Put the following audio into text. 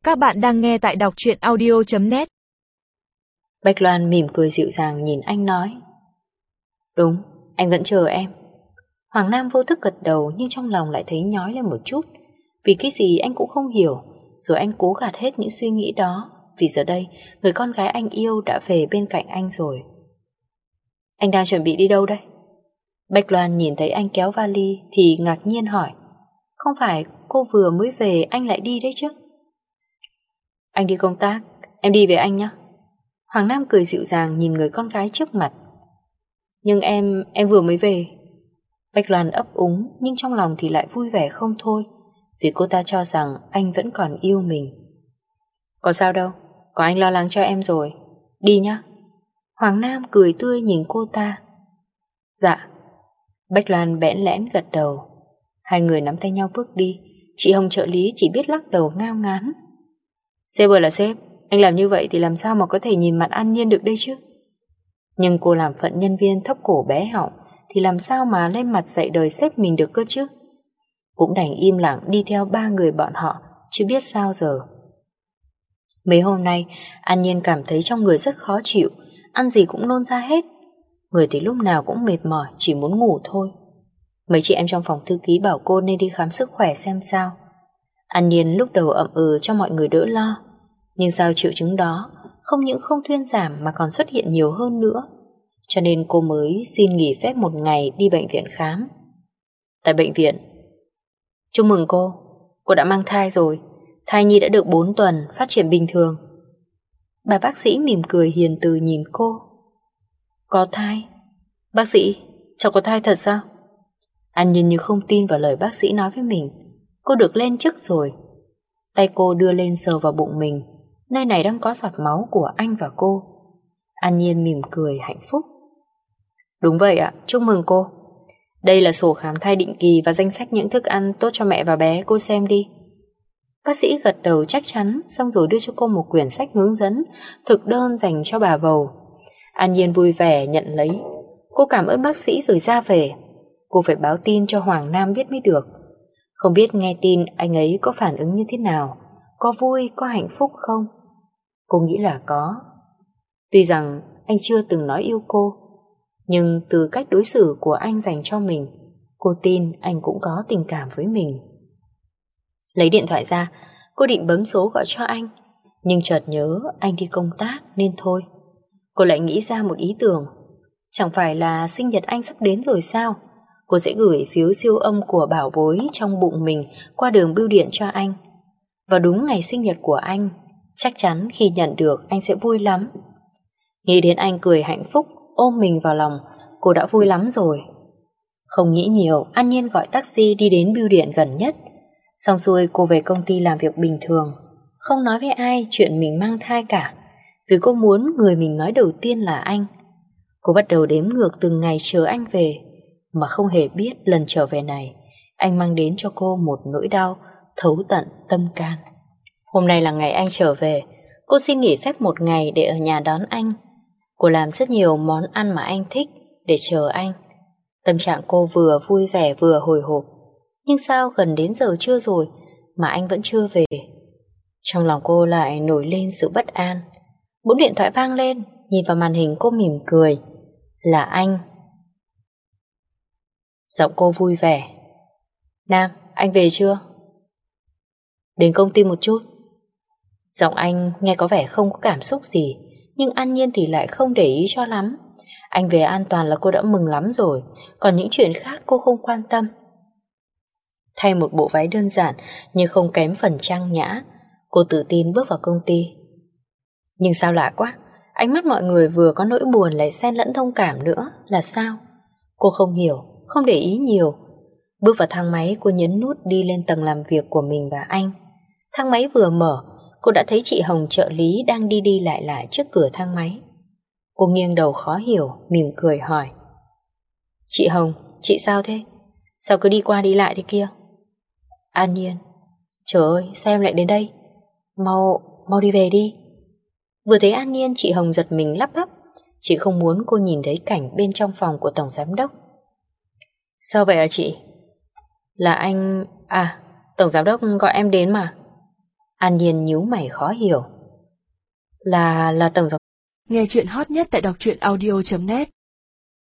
Các bạn đang nghe tại đọc truyện audio.net. Bách Loan mỉm cười dịu dàng nhìn anh nói: Đúng, anh vẫn chờ em. Hoàng Nam vô thức gật đầu, nhưng trong lòng lại thấy nhói lên một chút. Vì cái gì anh cũng không hiểu. Rồi anh cố gạt hết những suy nghĩ đó, vì giờ đây người con gái anh yêu đã về bên cạnh anh rồi. Anh đang chuẩn bị đi đâu đây? Bách Loan nhìn thấy anh kéo vali thì ngạc nhiên hỏi: Không phải cô vừa mới về anh lại đi đấy chứ? Anh đi công tác, em đi với anh nhé. Hoàng Nam cười dịu dàng nhìn người con gái trước mặt. Nhưng em vừa mới về. Bách Loan ấp úng, nhưng trong lòng thì lại vui vẻ không thôi, vì cô ta cho rằng anh vẫn còn yêu mình. Có sao đâu, có anh lo lắng cho em rồi. Đi nhá. Hoàng Nam cười tươi nhìn cô ta. Dạ. Bách Loan bẽn lẽn gật đầu. Hai người nắm tay nhau bước đi. Chị Hồng trợ lý chỉ biết lắc đầu ngao ngán. Sếp ơi là sếp, anh làm như vậy thì làm sao mà có thể nhìn mặt An Nhiên được đây chứ? Nhưng cô làm phận nhân viên thấp cổ bé họng thì làm sao mà lên mặt dạy đời sếp mình được cơ chứ? Cũng đành im lặng đi theo ba người bọn họ, chứ biết sao giờ. Mấy hôm nay An Nhiên cảm thấy trong người rất khó chịu, ăn gì cũng nôn ra hết. Người thì lúc nào cũng mệt mỏi, chỉ muốn ngủ thôi. Mấy chị em trong phòng thư ký bảo cô nên đi khám sức khỏe xem sao. An Nhiên lúc đầu ậm ừ cho mọi người đỡ lo, nhưng sao triệu chứng đó không những không thuyên giảm mà còn xuất hiện nhiều hơn nữa. Cho nên cô mới xin nghỉ phép một ngày đi bệnh viện khám. Tại bệnh viện: Chúc mừng cô đã mang thai rồi. Thai nhi đã được 4 tuần, phát triển bình thường. Bà bác sĩ mỉm cười hiền từ nhìn cô. Có thai? Bác sĩ, cháu có thai thật sao? An Nhiên như không tin vào lời bác sĩ nói với mình. Cô được lên chức rồi. Tay cô đưa lên sờ vào bụng mình. Nơi này đang có giọt máu của anh và cô. An Nhiên mỉm cười hạnh phúc. Đúng vậy ạ, chúc mừng cô. Đây là sổ khám thai định kỳ và danh sách những thức ăn tốt cho mẹ và bé, cô xem đi. Bác sĩ gật đầu chắc chắn, xong rồi đưa cho cô một quyển sách hướng dẫn thực đơn dành cho bà bầu. An Nhiên vui vẻ nhận lấy. Cô cảm ơn bác sĩ rồi ra về. Cô phải báo tin cho Hoàng Nam biết mới được. Không biết nghe tin anh ấy có phản ứng như thế nào, có vui, có hạnh phúc không? Cô nghĩ là có. Tuy rằng anh chưa từng nói yêu cô, nhưng từ cách đối xử của anh dành cho mình, cô tin anh cũng có tình cảm với mình. Lấy điện thoại ra, cô định bấm số gọi cho anh, nhưng chợt nhớ anh đi công tác nên thôi. Cô lại nghĩ ra một ý tưởng. Chẳng phải là sinh nhật anh sắp đến rồi sao? Cô sẽ gửi phiếu siêu âm của bảo bối trong bụng mình qua đường bưu điện cho anh. Vào đúng ngày sinh nhật của anh, chắc chắn khi nhận được anh sẽ vui lắm. Nghĩ đến anh cười hạnh phúc ôm mình vào lòng, cô đã vui lắm rồi. Không nghĩ nhiều, An Nhiên gọi taxi đi đến bưu điện gần nhất. Xong xuôi cô về công ty làm việc bình thường, không nói với ai chuyện mình mang thai cả, vì cô muốn người mình nói đầu tiên là anh. Cô bắt đầu đếm ngược từng ngày chờ anh về, mà không hề biết lần trở về này anh mang đến cho cô một nỗi đau thấu tận tâm can. Hôm nay là ngày anh trở về. Cô xin nghỉ phép một ngày để ở nhà đón anh. Cô làm rất nhiều món ăn mà anh thích để chờ anh. Tâm trạng cô vừa vui vẻ vừa hồi hộp. Nhưng sao gần đến giờ trưa rồi mà anh vẫn chưa về? Trong lòng cô lại nổi lên sự bất an. Bỗng điện thoại vang lên. Nhìn vào màn hình cô mỉm cười. Là anh. Giọng cô vui vẻ. Nam, anh về chưa? Đến công ty một chút. Giọng anh nghe có vẻ không có cảm xúc gì, nhưng An Nhiên thì lại không để ý cho lắm. Anh về an toàn là cô đã mừng lắm rồi, còn những chuyện khác cô không quan tâm. Thay một bộ váy đơn giản nhưng không kém phần trang nhã, cô tự tin bước vào công ty. Nhưng sao lạ quá, ánh mắt mọi người vừa có nỗi buồn lại xen lẫn thông cảm nữa là sao? Cô không hiểu, không để ý nhiều. Bước vào thang máy, cô nhấn nút đi lên tầng làm việc của mình và anh. Thang máy vừa mở, cô đã thấy chị Hồng trợ lý đang đi đi lại lại trước cửa thang máy. Cô nghiêng đầu khó hiểu, mỉm cười hỏi. Chị Hồng, chị sao thế? Sao cứ đi qua đi lại thế kia? An Nhiên. Trời ơi, sao em lại đến đây? Mau đi về đi. Vừa thấy An Nhiên, chị Hồng giật mình lắp bắp. Chị không muốn cô nhìn thấy cảnh bên trong phòng của tổng giám đốc. Sao vậy hả chị? Là anh... À, tổng giám đốc gọi em đến mà. An Nhiên nhíu mày khó hiểu. Là tổng giám. Nghe chuyện hot nhất tại đọc truyện audio.net